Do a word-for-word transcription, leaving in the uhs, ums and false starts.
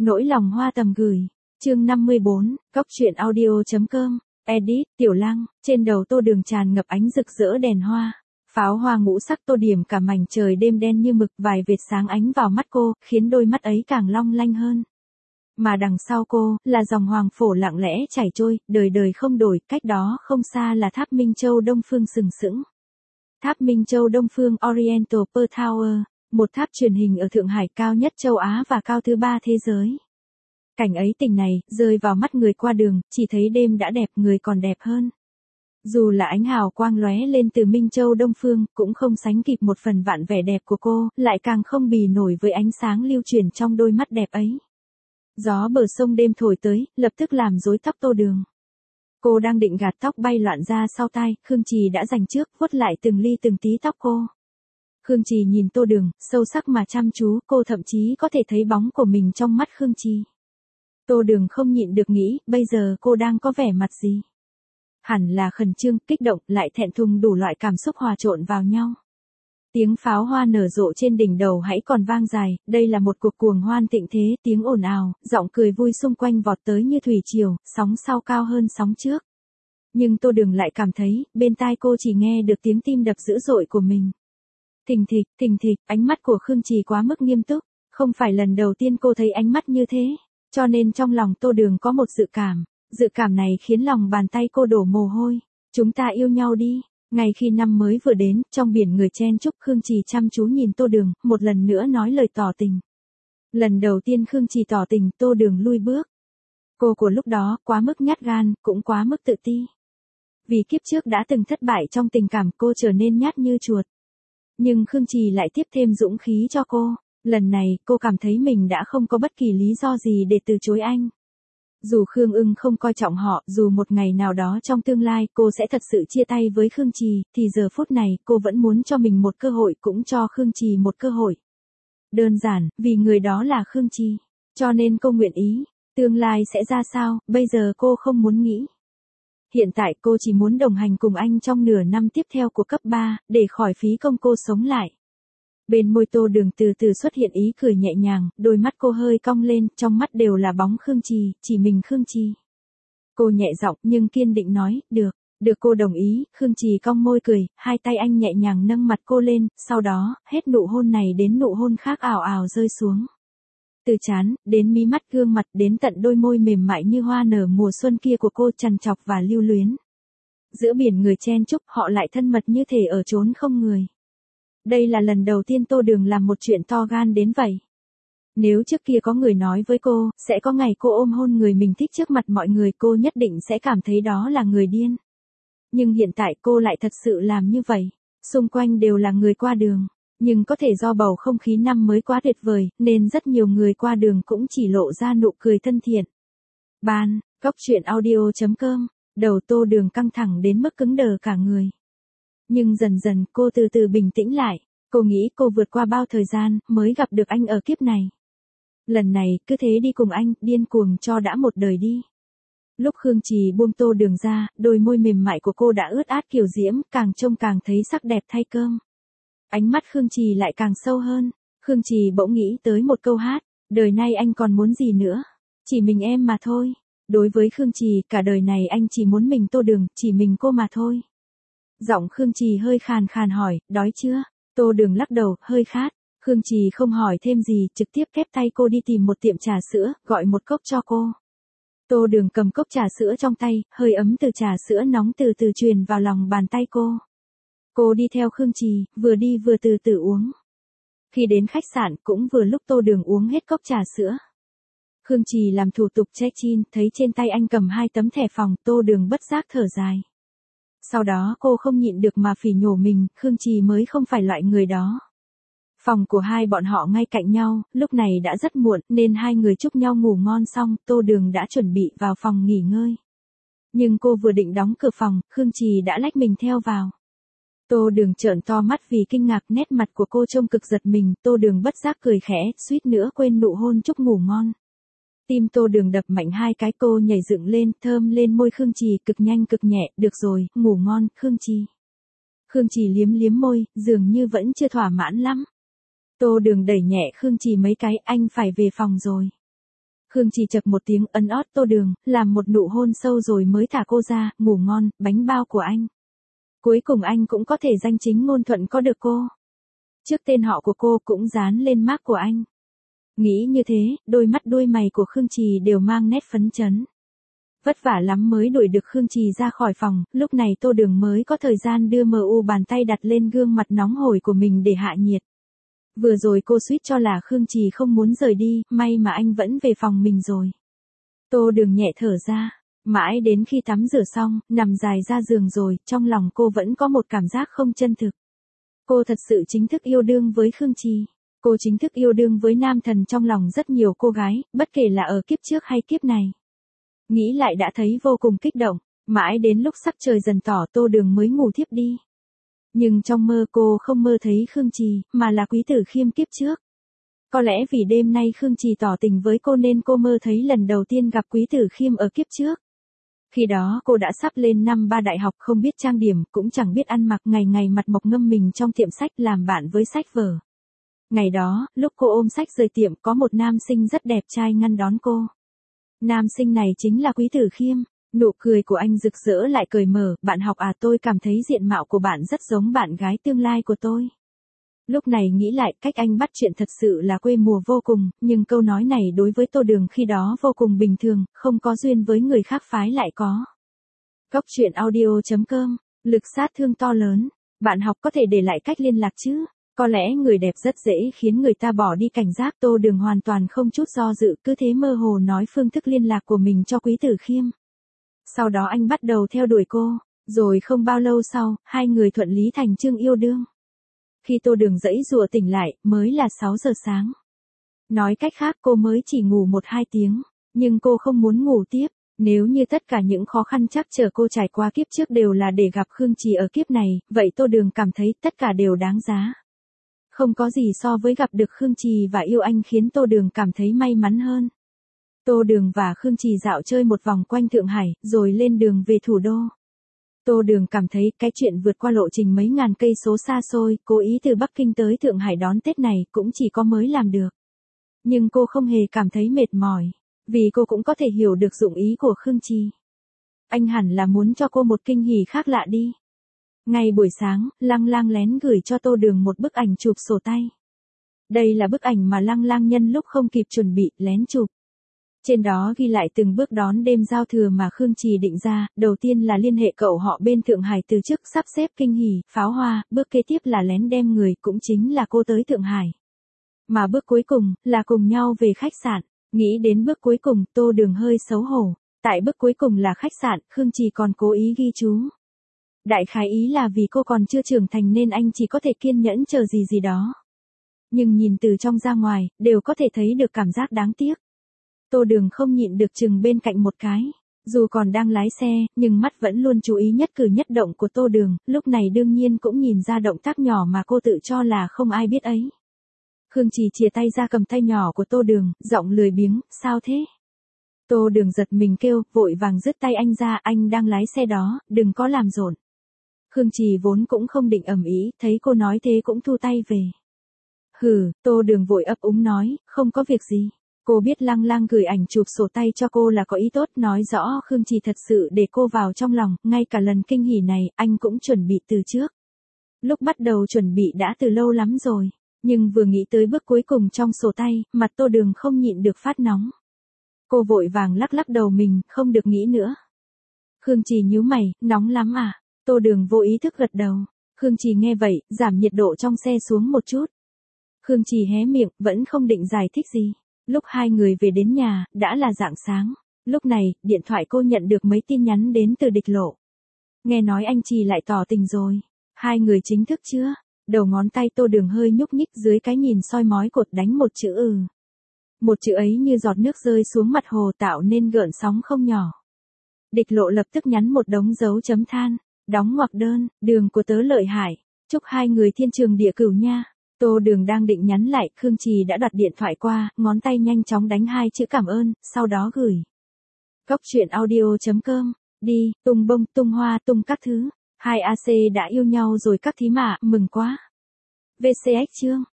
Nỗi lòng hoa tầm gửi. Chương năm mươi bốn, Cóc truyện audio chấm com. Edit, Tiểu Lăng, trên đầu Tô Đường tràn ngập ánh rực rỡ đèn hoa. Pháo hoa ngũ sắc tô điểm cả mảnh trời đêm đen như mực, vài vệt sáng ánh vào mắt cô, khiến đôi mắt ấy càng long lanh hơn. Mà đằng sau cô, là dòng hoàng phổ lặng lẽ chảy trôi, đời đời không đổi, cách đó không xa là tháp Minh Châu Đông Phương sừng sững. Tháp Minh Châu Đông Phương Oriental Pearl Tower, một tháp truyền hình ở Thượng Hải cao nhất châu Á và cao thứ ba thế giới. Cảnh ấy tình này, rơi vào mắt người qua đường, chỉ thấy đêm đã đẹp, người còn đẹp hơn. Dù là ánh hào quang lóe lên từ Minh Châu Đông Phương, cũng không sánh kịp một phần vạn vẻ đẹp của cô, lại càng không bì nổi với ánh sáng lưu chuyển trong đôi mắt đẹp ấy. Gió bờ sông đêm thổi tới, lập tức làm rối tóc Tô Đường. Cô đang định gạt tóc bay loạn ra sau tai, Khương Trì đã giành trước, vuốt lại từng ly từng tí tóc cô. Khương Trì nhìn Tô Đường, sâu sắc mà chăm chú, cô thậm chí có thể thấy bóng của mình trong mắt Khương Trì. Tô Đường không nhịn được nghĩ, bây giờ cô đang có vẻ mặt gì? Hẳn là khẩn trương, kích động, lại thẹn thùng, đủ loại cảm xúc hòa trộn vào nhau. Tiếng pháo hoa nở rộ trên đỉnh đầu hãy còn vang dài, đây là một cuộc cuồng hoan thịnh thế, tiếng ồn ào, giọng cười vui xung quanh vọt tới như thủy triều, sóng sau cao hơn sóng trước. Nhưng Tô Đường lại cảm thấy, bên tai cô chỉ nghe được tiếng tim đập dữ dội của mình. Thình thịch, thình thịch, ánh mắt của Khương Trì quá mức nghiêm túc, không phải lần đầu tiên cô thấy ánh mắt như thế, cho nên trong lòng Tô Đường có một dự cảm, dự cảm này khiến lòng bàn tay cô đổ mồ hôi. Chúng ta yêu nhau đi. Ngay khi năm mới vừa đến, trong biển người chen chúc, Khương Trì chăm chú nhìn Tô Đường, một lần nữa nói lời tỏ tình. Lần đầu tiên Khương Trì tỏ tình, Tô Đường lui bước. Cô của lúc đó, quá mức nhát gan, cũng quá mức tự ti. Vì kiếp trước đã từng thất bại trong tình cảm, cô trở nên nhát như chuột. Nhưng Khương Trì lại tiếp thêm dũng khí cho cô. Lần này, cô cảm thấy mình đã không có bất kỳ lý do gì để từ chối anh. Dù Khương Ưng không coi trọng họ, dù một ngày nào đó trong tương lai cô sẽ thật sự chia tay với Khương Trì, thì giờ phút này cô vẫn muốn cho mình một cơ hội, cũng cho Khương Trì một cơ hội. Đơn giản, vì người đó là Khương Trì. Cho nên cô nguyện ý. Tương lai sẽ ra sao, bây giờ cô không muốn nghĩ. Hiện tại cô chỉ muốn đồng hành cùng anh trong nửa năm tiếp theo của cấp ba, để khỏi phí công cô sống lại. Bên môi Tô Đường từ từ xuất hiện ý cười nhẹ nhàng, đôi mắt cô hơi cong lên, trong mắt đều là bóng Khương Trì, chỉ mình Khương Trì. Cô nhẹ giọng nhưng kiên định nói, được, được cô đồng ý, Khương Trì cong môi cười, hai tay anh nhẹ nhàng nâng mặt cô lên, sau đó, hết nụ hôn này đến nụ hôn khác ảo ảo rơi xuống. Từ trán, đến mí mắt gương mặt, đến tận đôi môi mềm mại như hoa nở mùa xuân kia của cô trằn trọc và lưu luyến. Giữa biển người chen chúc, họ lại thân mật như thể ở chốn không người. Đây là lần đầu tiên Tô Đường làm một chuyện to gan đến vậy. Nếu trước kia có người nói với cô, sẽ có ngày cô ôm hôn người mình thích trước mặt mọi người, cô nhất định sẽ cảm thấy đó là người điên. Nhưng hiện tại cô lại thật sự làm như vậy. Xung quanh đều là người qua đường. Nhưng có thể do bầu không khí năm mới quá tuyệt vời, nên rất nhiều người qua đường cũng chỉ lộ ra nụ cười thân thiện. Ban, Cóc truyện audio chấm com, đầu Tô Đường căng thẳng đến mức cứng đờ cả người. Nhưng dần dần cô từ từ bình tĩnh lại, cô nghĩ cô vượt qua bao thời gian mới gặp được anh ở kiếp này. Lần này cứ thế đi cùng anh, điên cuồng cho đã một đời đi. Lúc Khương Trì buông Tô Đường ra, đôi môi mềm mại của cô đã ướt át kiều diễm, càng trông càng thấy sắc đẹp thay cơm. Ánh mắt Khương Trì lại càng sâu hơn, Khương Trì bỗng nghĩ tới một câu hát, đời nay anh còn muốn gì nữa, chỉ mình em mà thôi. Đối với Khương Trì, cả đời này anh chỉ muốn mình Tô Đường, chỉ mình cô mà thôi. Giọng Khương Trì hơi khàn khàn hỏi, đói chưa? Tô Đường lắc đầu, hơi khát. Khương Trì không hỏi thêm gì, trực tiếp khép tay cô đi tìm một tiệm trà sữa, gọi một cốc cho cô. Tô Đường cầm cốc trà sữa trong tay, hơi ấm từ trà sữa nóng từ từ truyền vào lòng bàn tay cô. Cô đi theo Khương Trì, vừa đi vừa từ từ uống. Khi đến khách sạn, cũng vừa lúc Tô Đường uống hết cốc trà sữa. Khương Trì làm thủ tục check-in, thấy trên tay anh cầm hai tấm thẻ phòng, Tô Đường bất giác thở dài. Sau đó cô không nhịn được mà phỉ nhổ mình, Khương Trì mới không phải loại người đó. Phòng của hai bọn họ ngay cạnh nhau, lúc này đã rất muộn nên hai người chúc nhau ngủ ngon xong, Tô Đường đã chuẩn bị vào phòng nghỉ ngơi. Nhưng cô vừa định đóng cửa phòng, Khương Trì đã lách mình theo vào. Tô Đường trợn to mắt vì kinh ngạc, nét mặt của cô trông cực giật mình, Tô Đường bất giác cười khẽ, suýt nữa quên nụ hôn chúc ngủ ngon. Tim Tô Đường đập mạnh hai cái, cô nhảy dựng lên, thơm lên môi Khương Trì, cực nhanh cực nhẹ, được rồi, ngủ ngon, Khương Trì. Khương Trì liếm liếm môi, dường như vẫn chưa thỏa mãn lắm. Tô Đường đẩy nhẹ Khương Trì mấy cái, anh phải về phòng rồi. Khương Trì chậc một tiếng ấn ót Tô Đường, làm một nụ hôn sâu rồi mới thả cô ra, ngủ ngon, bánh bao của anh. Cuối cùng anh cũng có thể danh chính ngôn thuận có được cô. Trước tên họ của cô cũng dán lên mác của anh. Nghĩ như thế, đôi mắt đuôi mày của Khương Trì đều mang nét phấn chấn. Vất vả lắm mới đuổi được Khương Trì ra khỏi phòng, lúc này Tô Đường mới có thời gian đưa mờ u bàn tay đặt lên gương mặt nóng hổi của mình để hạ nhiệt. Vừa rồi cô suýt cho là Khương Trì không muốn rời đi, may mà anh vẫn về phòng mình rồi. Tô Đường nhẹ thở ra, mãi đến khi tắm rửa xong, nằm dài ra giường rồi, trong lòng cô vẫn có một cảm giác không chân thực. Cô thật sự chính thức yêu đương với Khương Trì. Cô chính thức yêu đương với nam thần trong lòng rất nhiều cô gái, bất kể là ở kiếp trước hay kiếp này. Nghĩ lại đã thấy vô cùng kích động, mãi đến lúc sắc trời dần tỏ Tô Đường mới ngủ thiếp đi. Nhưng trong mơ cô không mơ thấy Khương Trì, mà là Quý Tử Khiêm kiếp trước. Có lẽ vì đêm nay Khương Trì tỏ tình với cô nên cô mơ thấy lần đầu tiên gặp Quý Tử Khiêm ở kiếp trước. Khi đó cô đã sắp lên năm ba đại học, không biết trang điểm, cũng chẳng biết ăn mặc, ngày ngày mặt mộc ngâm mình trong tiệm sách làm bạn với sách vở. Ngày đó, lúc cô ôm sách rời tiệm có một nam sinh rất đẹp trai ngăn đón cô. Nam sinh này chính là Quý Tử Khiêm. Nụ cười của anh rực rỡ lại cởi mở, bạn học à, tôi cảm thấy diện mạo của bạn rất giống bạn gái tương lai của tôi. Lúc này nghĩ lại, cách anh bắt chuyện thật sự là quê mùa vô cùng, nhưng câu nói này đối với Tô Đường khi đó vô cùng bình thường, không có duyên với người khác phái lại có. Góc truyện audio chấm com, lực sát thương to lớn, bạn học có thể để lại cách liên lạc chứ? Có lẽ người đẹp rất dễ khiến người ta bỏ đi cảnh giác. Tô Đường hoàn toàn không chút do dự, cứ thế mơ hồ nói phương thức liên lạc của mình cho Quý Tử Khiêm. Sau đó anh bắt đầu theo đuổi cô, rồi không bao lâu sau, hai người thuận lý thành chương yêu đương. Khi Tô Đường dãy dụa tỉnh lại, mới là sáu giờ sáng. Nói cách khác cô mới chỉ ngủ một hai tiếng, nhưng cô không muốn ngủ tiếp. Nếu như tất cả những khó khăn trắc trở cô trải qua kiếp trước đều là để gặp Khương Trì ở kiếp này, vậy Tô Đường cảm thấy tất cả đều đáng giá. Không có gì so với gặp được Khương Trì và yêu anh khiến Tô Đường cảm thấy may mắn hơn. Tô Đường và Khương Trì dạo chơi một vòng quanh Thượng Hải, rồi lên đường về thủ đô. Tô Đường cảm thấy cái chuyện vượt qua lộ trình mấy ngàn cây số xa xôi, cố ý từ Bắc Kinh tới Thượng Hải đón Tết này cũng chỉ có mới làm được. Nhưng cô không hề cảm thấy mệt mỏi, vì cô cũng có thể hiểu được dụng ý của Khương Trì. Anh hẳn là muốn cho cô một kinh hỉ khác lạ đi. Ngay buổi sáng, Lăng Lang lén gửi cho Tô Đường một bức ảnh chụp sổ tay. Đây là bức ảnh mà Lăng Lang nhân lúc không kịp chuẩn bị, lén chụp. Trên đó ghi lại từng bước đón đêm giao thừa mà Khương Trì định ra, đầu tiên là liên hệ cậu họ bên Thượng Hải từ chức, sắp xếp kinh hỉ, pháo hoa, bước kế tiếp là lén đem người, cũng chính là cô tới Thượng Hải. Mà bước cuối cùng, là cùng nhau về khách sạn. Nghĩ đến bước cuối cùng, Tô Đường hơi xấu hổ. Tại bước cuối cùng là khách sạn, Khương Trì còn cố ý ghi chú. Đại khái ý là vì cô còn chưa trưởng thành nên anh chỉ có thể kiên nhẫn chờ gì gì đó. Nhưng nhìn từ trong ra ngoài, đều có thể thấy được cảm giác đáng tiếc. Tô Đường không nhịn được chừng bên cạnh một cái. Dù còn đang lái xe, nhưng mắt vẫn luôn chú ý nhất cử nhất động của Tô Đường, lúc này đương nhiên cũng nhìn ra động tác nhỏ mà cô tự cho là không ai biết ấy. Khương Trì chìa tay ra cầm tay nhỏ của Tô Đường, giọng lười biếng, sao thế? Tô Đường giật mình kêu, vội vàng dứt tay anh ra, anh đang lái xe đó, đừng có làm rộn. Khương Trì vốn cũng không định ầm ĩ, thấy cô nói thế cũng thu tay về. Hừ, Tô Đường vội ấp úng nói, không có việc gì. Cô biết Lăng Lang gửi ảnh chụp sổ tay cho cô là có ý tốt, nói rõ Khương Trì thật sự để cô vào trong lòng, ngay cả lần kinh hỉ này, anh cũng chuẩn bị từ trước. Lúc bắt đầu chuẩn bị đã từ lâu lắm rồi, nhưng vừa nghĩ tới bước cuối cùng trong sổ tay, mặt Tô Đường không nhịn được phát nóng. Cô vội vàng lắc lắc đầu mình, không được nghĩ nữa. Khương Trì nhíu mày, nóng lắm à? Tô Đường vô ý thức gật đầu. Khương Trì nghe vậy, giảm nhiệt độ trong xe xuống một chút. Khương Trì hé miệng, vẫn không định giải thích gì. Lúc hai người về đến nhà, đã là rạng sáng. Lúc này, điện thoại cô nhận được mấy tin nhắn đến từ Địch Lộ. Nghe nói anh Trì lại tỏ tình rồi. Hai người chính thức chưa? Đầu ngón tay Tô Đường hơi nhúc nhích dưới cái nhìn soi mói cột đánh một chữ ừ. Một chữ ấy như giọt nước rơi xuống mặt hồ tạo nên gợn sóng không nhỏ. Địch Lộ lập tức nhắn một đống dấu chấm than. Đóng ngoặc đơn, Đường của tớ lợi hại. Chúc hai người thiên trường địa cửu nha. Tô Đường đang định nhắn lại, Khương Trì đã đoạt điện thoại qua, ngón tay nhanh chóng đánh hai chữ cảm ơn, sau đó gửi. Góc truyện audio chấm com, đi, tung bông, tung hoa, tung các thứ. Hai a xê đã yêu nhau rồi các thí mạ, mừng quá. vê xê ích chương.